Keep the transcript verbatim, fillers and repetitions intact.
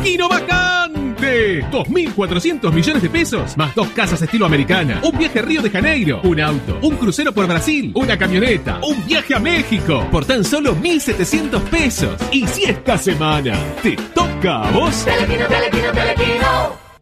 Telequino vacante. dos mil cuatrocientos millones de pesos, más dos casas estilo americana, un viaje a Río de Janeiro, un auto, un crucero por Brasil, una camioneta, un viaje a México, por tan solo mil setecientos pesos. Y si esta semana te toca a vos... Telequino, Telequino, Telequino.